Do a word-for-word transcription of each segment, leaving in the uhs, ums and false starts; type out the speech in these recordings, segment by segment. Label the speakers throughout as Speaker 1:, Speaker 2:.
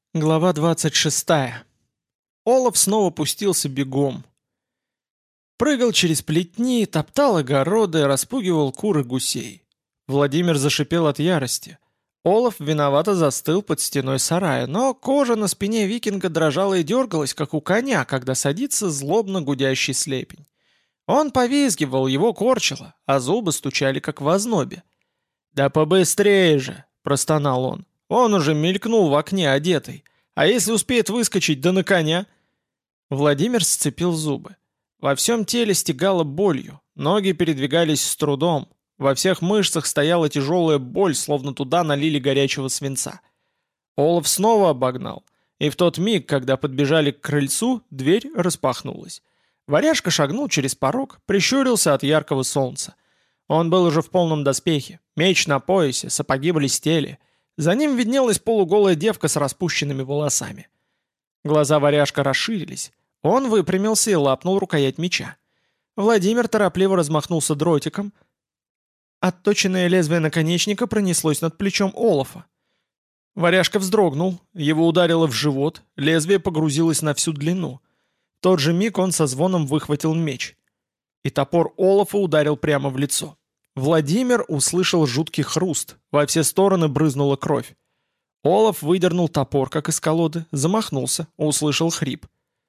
Speaker 1: Глава двадцать шестая. Олаф снова пустился бегом. Прыгал через плетни, топтал огороды, распугивал кур и гусей. Владимир зашипел от ярости. Олаф виновато застыл под стеной сарая, но кожа на спине викинга дрожала и дергалась, как у коня, когда садится злобно гудящий слепень. Он повизгивал, его корчило, а зубы стучали, как в ознобе. «Да побыстрее же!» — простонал он. Он уже мелькнул в окне одетый. А если успеет выскочить, да на коня? Владимир сцепил зубы. Во всем теле стегало болью, ноги передвигались с трудом, во всех мышцах стояла тяжелая боль, словно туда налили горячего свинца. Олаф снова обогнал, и в тот миг, когда подбежали к крыльцу, дверь распахнулась. Варяжка шагнул через порог, прищурился от яркого солнца. Он был уже в полном доспехе, меч на поясе, сапоги блестели. За ним виднелась полуголая девка с распущенными волосами. Глаза варяжка расширились. Он выпрямился и лапнул рукоять меча. Владимир торопливо размахнулся дротиком. Отточенное лезвие наконечника пронеслось над плечом Олафа. Варяжка вздрогнул, его ударило в живот, лезвие погрузилось на всю длину. В тот же миг он со звоном выхватил меч. И топор Олафа ударил прямо в лицо. Владимир услышал жуткий хруст, во все стороны брызнула кровь. Олаф выдернул топор, как из колоды, замахнулся, услышал хрип.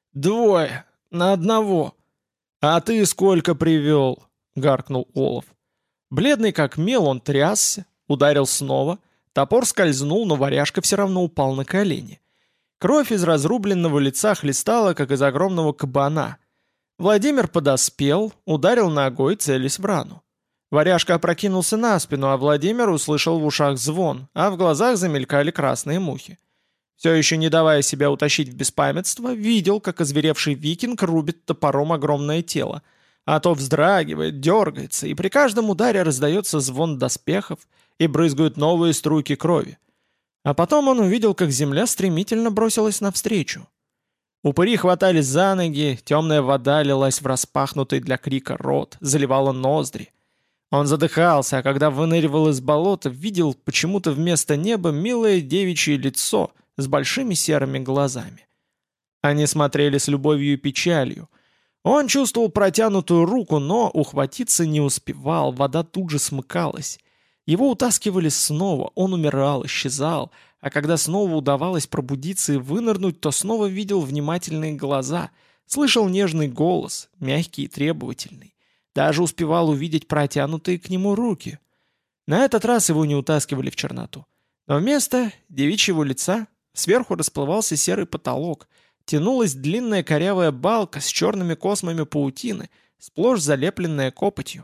Speaker 1: «Двое! На одного!» «А ты сколько привел?» — гаркнул Олаф. Бледный как мел, он трясся, ударил снова. Топор скользнул, но варяжка все равно упал на колени. Кровь из разрубленного лица хлестала, как из огромного кабана. Владимир подоспел, ударил ногой, целясь в рану. Варяжка опрокинулся на спину, а Владимир услышал в ушах звон, а в глазах замелькали красные мухи. Все еще не давая себя утащить в беспамятство, видел, как озверевший викинг рубит топором огромное тело, а то вздрагивает, дергается, и при каждом ударе раздается звон доспехов и брызгают новые струйки крови. А потом он увидел, как земля стремительно бросилась навстречу. Упыри хватались за ноги, темная вода лилась в распахнутый для крика рот, заливала ноздри. Он задыхался, а когда выныривал из болота, видел почему-то вместо неба милое девичье лицо с большими серыми глазами. Они смотрели с любовью и печалью. Он чувствовал протянутую руку, но ухватиться не успевал, вода тут же смыкалась. Его утаскивали снова, он умирал, исчезал, а когда снова удавалось пробудиться и вынырнуть, то снова видел внимательные глаза, слышал нежный голос, мягкий и требовательный. Даже успевал увидеть протянутые к нему руки. На этот раз его не утаскивали в черноту. Но вместо девичьего лица сверху расплывался серый потолок, тянулась длинная корявая балка с черными космами паутины, сплошь залепленная копотью.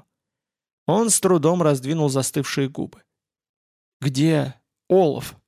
Speaker 1: Он с трудом раздвинул застывшие губы. «Где Олаф?»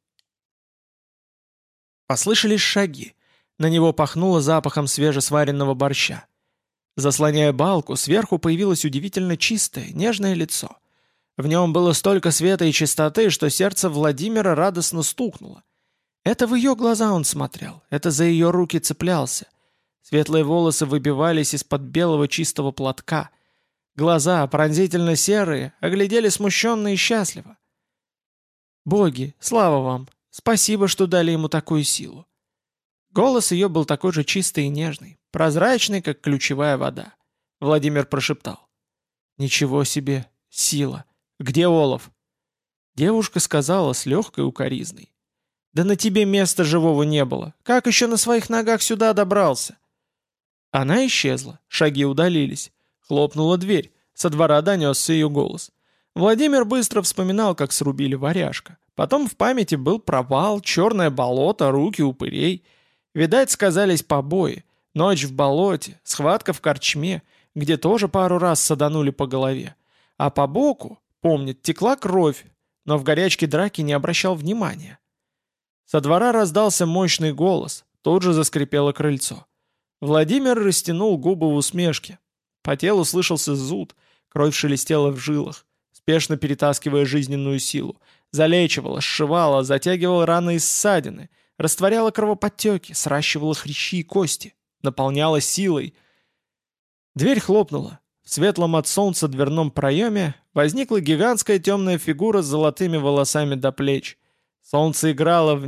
Speaker 1: Послышались шаги. На него пахнуло запахом свежесваренного борща. Заслоняя балку, сверху появилось удивительно чистое, нежное лицо. В нем было столько света и чистоты, что сердце Владимира радостно стукнуло. Это в ее глаза он смотрел, это за ее руки цеплялся. Светлые волосы выбивались из-под белого чистого платка. Глаза, пронзительно серые, оглядели смущенно и счастливо. «Боги, слава вам! Спасибо, что дали ему такую силу!» Голос ее был такой же чистый и нежный, прозрачный, как ключевая вода. Владимир прошептал. «Ничего себе! Сила! Где Олаф?» Девушка сказала с легкой укоризной. «Да на тебе места живого не было. Как еще на своих ногах сюда добрался?» Она исчезла, шаги удалились. Хлопнула дверь, со двора донесся ее голос. Владимир быстро вспоминал, как срубили варяжка. Потом в памяти был провал, черное болото, руки упырей. Видать, сказались побои, ночь в болоте, схватка в корчме, где тоже пару раз саданули по голове. А по боку, помнит, текла кровь, но в горячке драки не обращал внимания. Со двора раздался мощный голос, тут же заскрипело крыльцо. Владимир растянул губы в усмешке. По телу слышался зуд, кровь шелестела в жилах, спешно перетаскивая жизненную силу. Залечивала, сшивала, затягивала раны и ссадины, растворяла кровоподтеки, сращивала хрящи и кости, наполняла силой. Дверь хлопнула. В светлом от солнца дверном проеме возникла гигантская темная фигура с золотыми волосами до плеч. Солнце играло в них,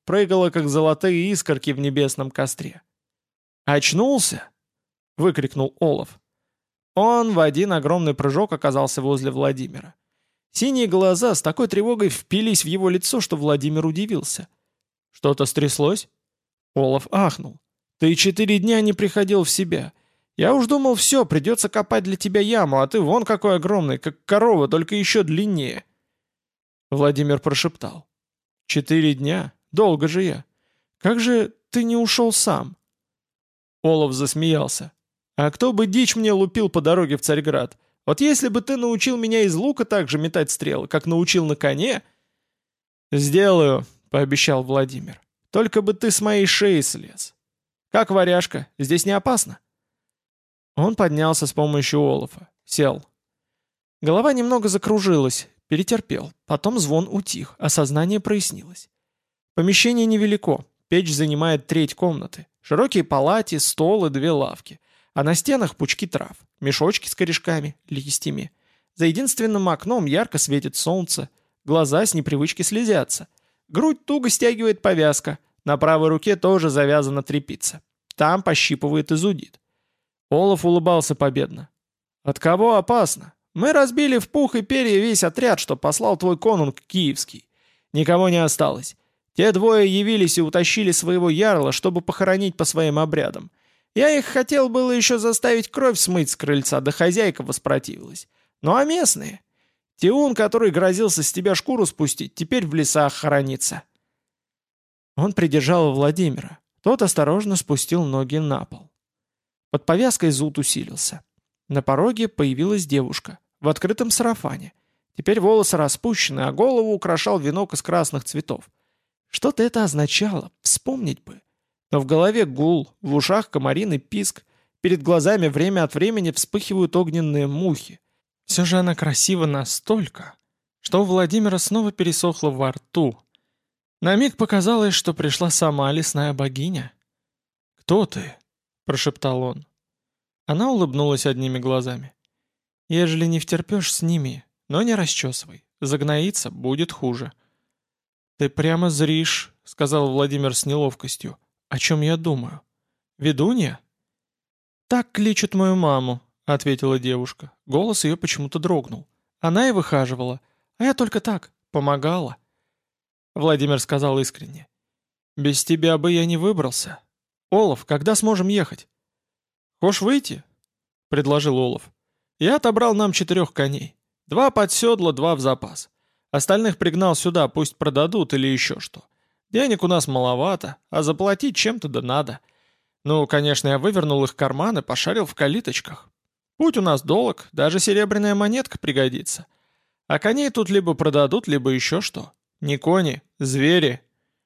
Speaker 1: прыгала, как золотые искорки в небесном костре. «Очнулся?» — выкрикнул Олаф. Он в один огромный прыжок оказался возле Владимира. Синие глаза с такой тревогой впились в его лицо, что Владимир удивился. «Что-то стряслось?» Олаф ахнул. «Ты четыре дня не приходил в себя. Я уж думал, все, придется копать для тебя яму, а ты вон какой огромный, как корова, только еще длиннее». Владимир прошептал. «Четыре дня? Долго же я. Как же ты не ушел сам?» Олаф засмеялся. «А кто бы дичь мне лупил по дороге в Царьград? Вот если бы ты научил меня из лука так же метать стрелы, как научил на коне...» «Сделаю», — пообещал Владимир. «Только бы ты с моей шеи слез. Как варяжка? Здесь не опасно?» Он поднялся с помощью Олафа. Сел. Голова немного закружилась, перетерпел. Потом звон утих, а сознание прояснилось. Помещение невелико. Печь занимает треть комнаты. Широкие палати, стол и две лавки. А на стенах пучки трав, мешочки с корешками, листьями. За единственным окном ярко светит солнце. Глаза с непривычки слезятся. Грудь туго стягивает повязка. На правой руке тоже завязана тряпица. Там пощипывает и зудит. Олаф улыбался победно. «От кого опасно? Мы разбили в пух и перья весь отряд, что послал твой конунг киевский. Никого не осталось. Те двое явились и утащили своего ярла, чтобы похоронить по своим обрядам. Я их хотел было еще заставить кровь смыть с крыльца, да хозяйка воспротивилась. Ну а местные? Тиун, который грозился с тебя шкуру спустить, теперь в лесах хоронится». Он придержал Владимира. Тот осторожно спустил ноги на пол. Под повязкой зуд усилился. На пороге появилась девушка в открытом сарафане. Теперь волосы распущены, а голову украшал венок из красных цветов. Что-то это означало, вспомнить бы. Но в голове гул, в ушах комариный писк, перед глазами время от времени вспыхивают огненные мухи. Все же она красива настолько, что у Владимира снова пересохло во рту. На миг показалось, что пришла сама лесная богиня. «Кто ты?» — прошептал он. Она улыбнулась одними глазами. «Ежели не втерпешь с ними, но не расчесывай. Загноится, будет хуже». «Ты прямо зришь», — сказал Владимир с неловкостью. «О чем я думаю? Ведунья?» «Так кличут мою маму», — ответила девушка. Голос ее почему-то дрогнул. Она и выхаживала, а я только так, помогала. Владимир сказал искренне. «Без тебя бы я не выбрался. Олаф, когда сможем ехать?» «Хошь выйти?» — предложил Олаф. «Я отобрал нам четырех коней. Два под седло, два в запас. Остальных пригнал сюда, пусть продадут или еще что. Денег у нас маловато, а заплатить чем-то да надо. Ну, конечно, я вывернул их карманы, пошарил в калиточках. Путь у нас долг, даже серебряная монетка пригодится. А коней тут либо продадут, либо еще что. Не кони, звери».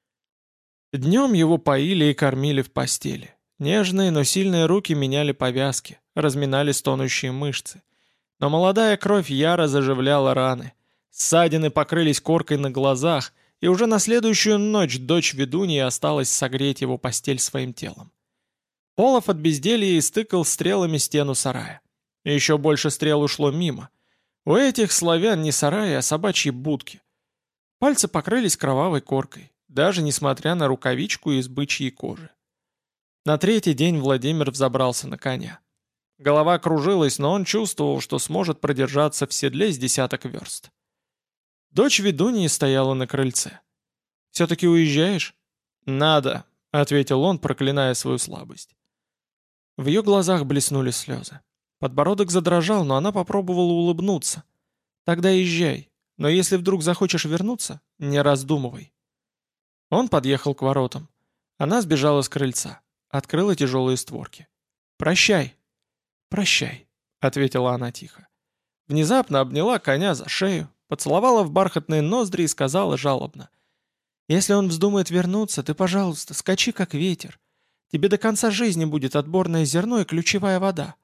Speaker 1: Днем его поили и кормили в постели. Нежные, но сильные руки меняли повязки, разминали стонущие мышцы. Но молодая кровь яро заживляла раны. Ссадины покрылись коркой на глазах, и уже на следующую ночь дочь ведуньи осталась согреть его постель своим телом. Олаф от безделья истыкал стрелами стену сарая. И еще больше стрел ушло мимо. У этих славян не сараи, а собачьи будки. Пальцы покрылись кровавой коркой, даже несмотря на рукавичку из бычьей кожи. На третий день Владимир взобрался на коня. Голова кружилась, но он чувствовал, что сможет продержаться в седле с десяток верст. Дочь ведуньи стояла на крыльце. «Все-таки уезжаешь?» «Надо», — ответил он, проклиная свою слабость. В ее глазах блеснули слезы. Подбородок задрожал, но она попробовала улыбнуться. «Тогда езжай, но если вдруг захочешь вернуться, не раздумывай». Он подъехал к воротам. Она сбежала с крыльца, открыла тяжелые створки. «Прощай». «Прощай», — ответила она тихо. Внезапно обняла коня за шею, поцеловала в бархатные ноздри и сказала жалобно. «Если он вздумает вернуться, ты, пожалуйста, скачи как ветер. Тебе до конца жизни будет отборное зерно и ключевая вода».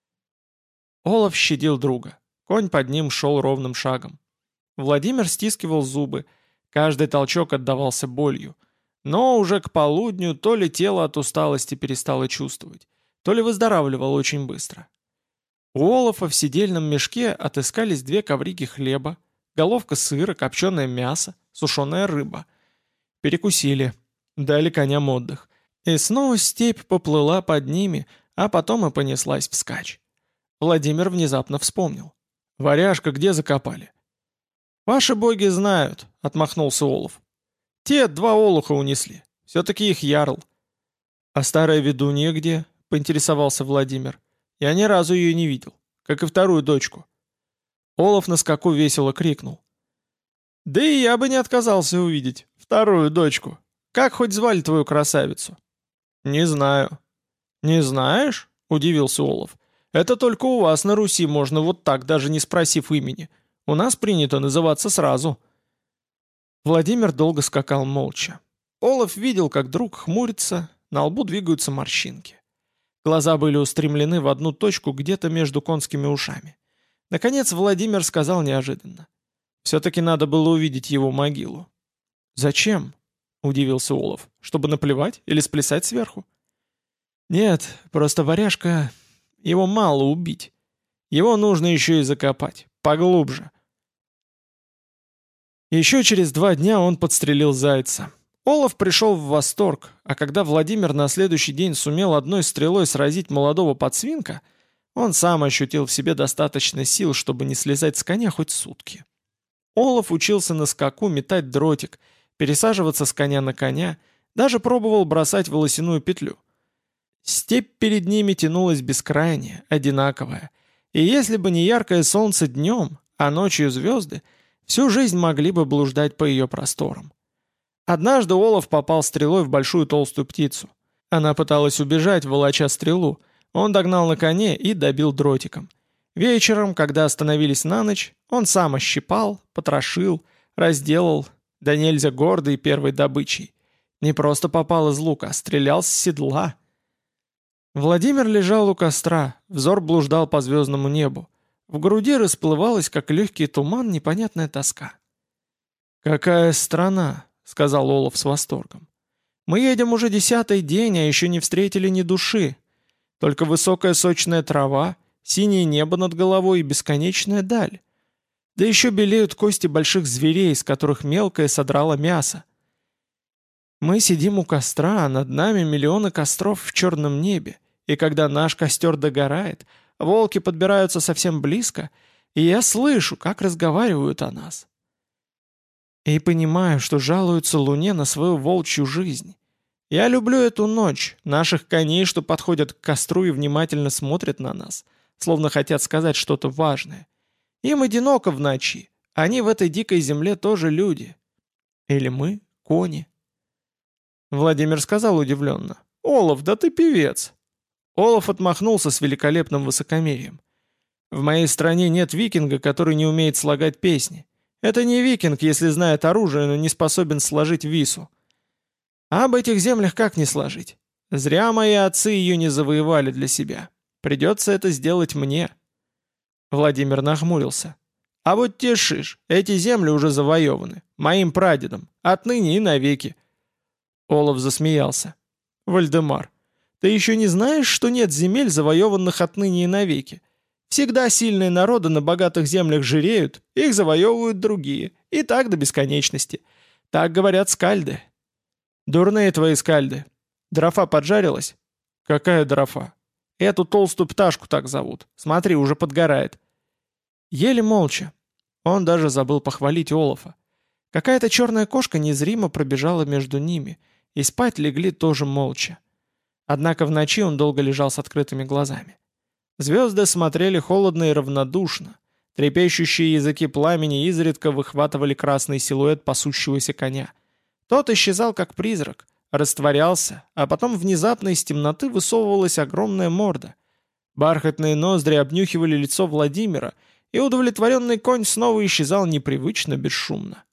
Speaker 1: Олаф щадил друга. Конь под ним шел ровным шагом. Владимир стискивал зубы. Каждый толчок отдавался болью. Но уже к полудню то ли тело от усталости перестало чувствовать, то ли выздоравливало очень быстро. У Олафа в сидельном мешке отыскались две ковриги хлеба, головка сыра, копченое мясо, сушеная рыба. Перекусили. Дали коням отдых. И снова степь поплыла под ними, а потом и понеслась вскачь. Владимир внезапно вспомнил. «Варяжка где закопали?» «Ваши боги знают», — отмахнулся Олов. «Те два олуха унесли. Все-таки их ярл». «А старая ведунья где?» — поинтересовался Владимир. «Я ни разу ее не видел, как и вторую дочку». Олов на скаку весело крикнул. «Да и я бы не отказался увидеть вторую дочку. Как хоть звали твою красавицу?» «Не знаю». «Не знаешь?» — удивился Олов. «Это только у вас на Руси можно вот так, даже не спросив имени. У нас принято называться сразу». Владимир долго скакал молча. Олов видел, как друг хмурится, на лбу двигаются морщинки. Глаза были устремлены в одну точку где-то между конскими ушами. Наконец Владимир сказал неожиданно. «Все-таки надо было увидеть его могилу». «Зачем?» — удивился Олов. «Чтобы наплевать или сплясать сверху?» «Нет, просто варяжка... Его мало убить. Его нужно еще и закопать. Поглубже». Еще через два дня он подстрелил зайца. Олаф пришел в восторг, а когда Владимир на следующий день сумел одной стрелой сразить молодого подсвинка, он сам ощутил в себе достаточно сил, чтобы не слезать с коня хоть сутки. Олаф учился на скаку метать дротик, пересаживаться с коня на коня, даже пробовал бросать волосяную петлю. Степь перед ними тянулась бескрайняя, одинаковая, и если бы не яркое солнце днем, а ночью звезды, всю жизнь могли бы блуждать по ее просторам. Однажды Олаф попал стрелой в большую толстую птицу. Она пыталась убежать, волоча стрелу. Он догнал на коне и добил дротиком. Вечером, когда остановились на ночь, он сам ощипал, потрошил, разделал, да нельзя гордой первой добычей. Не просто попал из лука, а стрелял с седла. Владимир лежал у костра, взор блуждал по звездному небу. В груди расплывалась, как легкий туман, непонятная тоска. «Какая страна!» — сказал Олаф с восторгом. «Мы едем уже десятый день, а еще не встретили ни души. Только высокая сочная трава, синее небо над головой и бесконечная даль. Да еще белеют кости больших зверей, с которых мелкое содрало мясо. Мы сидим у костра, а над нами миллионы костров в черном небе, и когда наш костер догорает, волки подбираются совсем близко, и я слышу, как разговаривают о нас. И понимаю, что жалуются луне на свою волчью жизнь. Я люблю эту ночь, наших коней, что подходят к костру и внимательно смотрят на нас, словно хотят сказать что-то важное. Им одиноко в ночи, они в этой дикой земле тоже люди. Или мы — кони». Владимир сказал удивленно. «Олаф, да ты певец!» Олаф отмахнулся с великолепным высокомерием. «В моей стране нет викинга, который не умеет слагать песни. Это не викинг, если знает оружие, но не способен сложить вису. А об этих землях как не сложить? Зря мои отцы ее не завоевали для себя. Придется это сделать мне». Владимир нахмурился. «А вот тешишь, эти земли уже завоеваны. Моим прадедом. Отныне и навеки». Олаф засмеялся. «Вальдемар, ты еще не знаешь, что нет земель, завоеванных отныне и навеки? Всегда сильные народы на богатых землях жиреют, их завоевывают другие, и так до бесконечности. Так говорят скальды». «Дурные твои скальды. Дрофа поджарилась?» «Какая дрофа?» «Эту толстую пташку так зовут. Смотри, уже подгорает». Еле молча. Он даже забыл похвалить Олафа. Какая-то черная кошка незримо пробежала между ними, и спать легли тоже молча. Однако в ночи он долго лежал с открытыми глазами. Звезды смотрели холодно и равнодушно. Трепещущие языки пламени изредка выхватывали красный силуэт пасущегося коня. Тот исчезал как призрак, растворялся, а потом внезапно из темноты высовывалась огромная морда. Бархатные ноздри обнюхивали лицо Владимира, и удовлетворенный конь снова исчезал непривычно бесшумно.